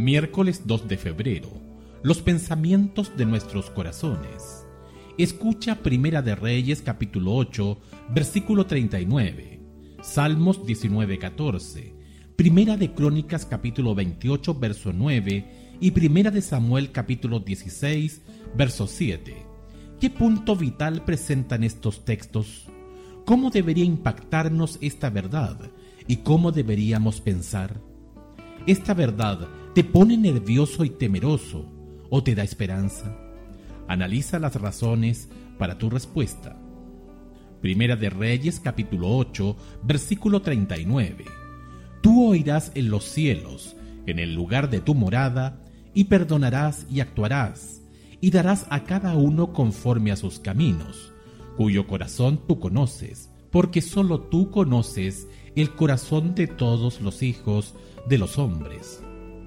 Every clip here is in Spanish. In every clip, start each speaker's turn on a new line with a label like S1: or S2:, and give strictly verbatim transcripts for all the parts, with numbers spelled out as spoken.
S1: Miércoles dos de febrero. Los pensamientos de nuestros corazones. Escucha Primera de Reyes capítulo ocho, versículo treinta y nueve. Salmos diecinueve, catorce. Primera de Crónicas capítulo veintiocho, verso nueve. Y Primera de Samuel capítulo dieciséis, verso siete. ¿Qué punto vital presentan estos textos? ¿Cómo debería impactarnos esta verdad? ¿Y cómo deberíamos pensar? ¿Esta verdad te pone nervioso y temeroso o te da esperanza? Analiza las razones para tu respuesta. Primera de Reyes capítulo ocho, versículo treinta y nueve. Tú oirás en los cielos, en el lugar de tu morada, y perdonarás y actuarás, y darás a cada uno conforme a sus caminos, cuyo corazón tú conoces, porque sólo tú conoces el corazón de todos los hijos de los hombres.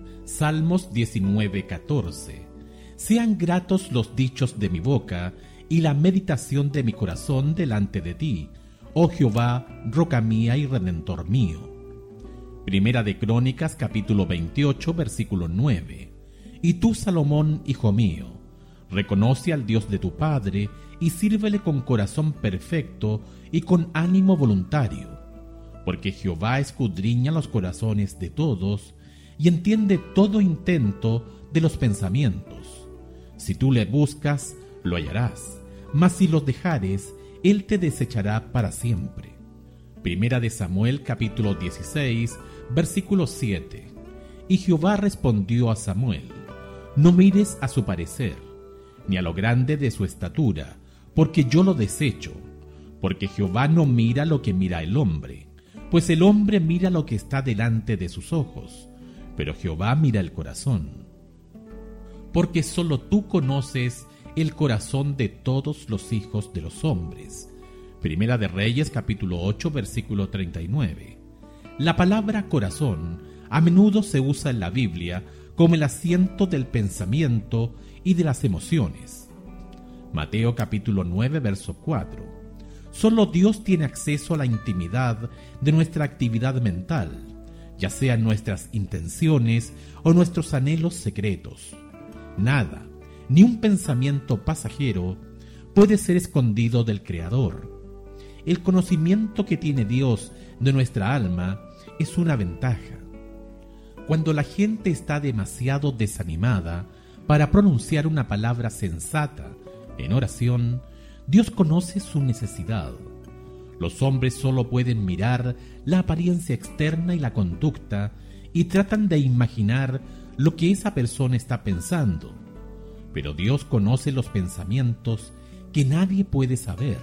S1: Salmos diecinueve, catorce. Sean gratos los dichos de mi boca y la meditación de mi corazón delante de ti, oh Jehová, roca mía y redentor mío. Primera de Crónicas capítulo veintiocho, versículo nueve. Y tú, Salomón, hijo mío, reconoce al Dios de tu Padre y sírvele con corazón perfecto y con ánimo voluntario, porque Jehová escudriña los corazones de todos y entiende todo intento de los pensamientos. Si tú le buscas, lo hallarás, mas si los dejares, él te desechará para siempre. Primera de Samuel capítulo dieciséis, versículo siete. Y Jehová respondió a Samuel: no mires a su parecer, ni a lo grande de su estatura, porque yo lo desecho. Porque Jehová no mira lo que mira el hombre, pues el hombre mira lo que está delante de sus ojos, pero Jehová mira el corazón. Porque sólo tú conoces el corazón de todos los hijos de los hombres. Primera de Reyes capítulo ocho, versículo treinta y nueve. La palabra corazón a menudo se usa en la Biblia como el asiento del pensamiento y de las emociones. Mateo capítulo nueve, verso cuatro. Solo Dios tiene acceso a la intimidad de nuestra actividad mental, ya sean nuestras intenciones o nuestros anhelos secretos. Nada, ni un pensamiento pasajero, puede ser escondido del Creador. El conocimiento que tiene Dios de nuestra alma es una ventaja. Cuando la gente está demasiado desanimada para pronunciar una palabra sensata en oración, Dios conoce su necesidad. Los hombres solo pueden mirar la apariencia externa y la conducta y tratan de imaginar lo que esa persona está pensando. Pero Dios conoce los pensamientos que nadie puede saber.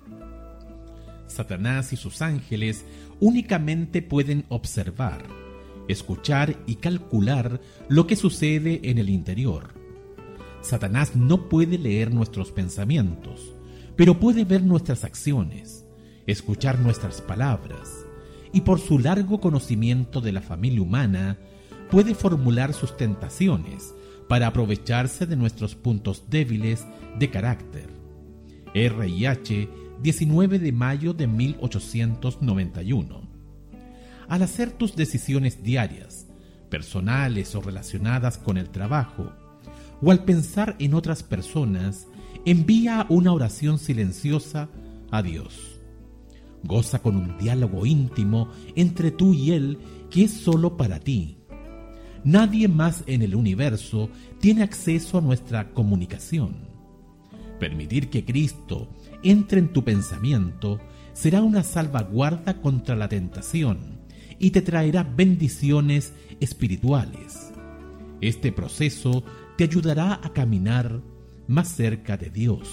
S1: Satanás y sus ángeles únicamente pueden observar, escuchar y calcular lo que sucede en el interior. Satanás no puede leer nuestros pensamientos, pero puede ver nuestras acciones, escuchar nuestras palabras, y por su largo conocimiento de la familia humana, puede formular sus tentaciones para aprovecharse de nuestros puntos débiles de carácter. R I H, diecinueve de mayo de mil ochocientos noventa y uno. Al hacer tus decisiones diarias, personales o relacionadas con el trabajo, o al pensar en otras personas, envía una oración silenciosa a Dios. Goza con un diálogo íntimo entre tú y Él que es solo para ti. Nadie más en el universo tiene acceso a nuestra comunicación. Permitir que Cristo entre en tu pensamiento será una salvaguarda contra la tentación y te traerá bendiciones espirituales. Este proceso te ayudará a caminar más cerca de Dios.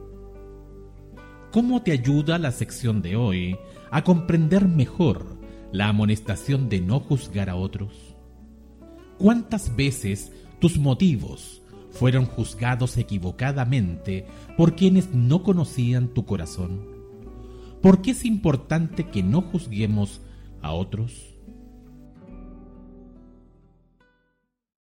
S1: ¿Cómo te ayuda la sección de hoy a comprender mejor la amonestación de no juzgar a otros? ¿Cuántas veces tus motivos fueron juzgados equivocadamente por quienes no conocían tu corazón? ¿Por qué es importante que no juzguemos a otros?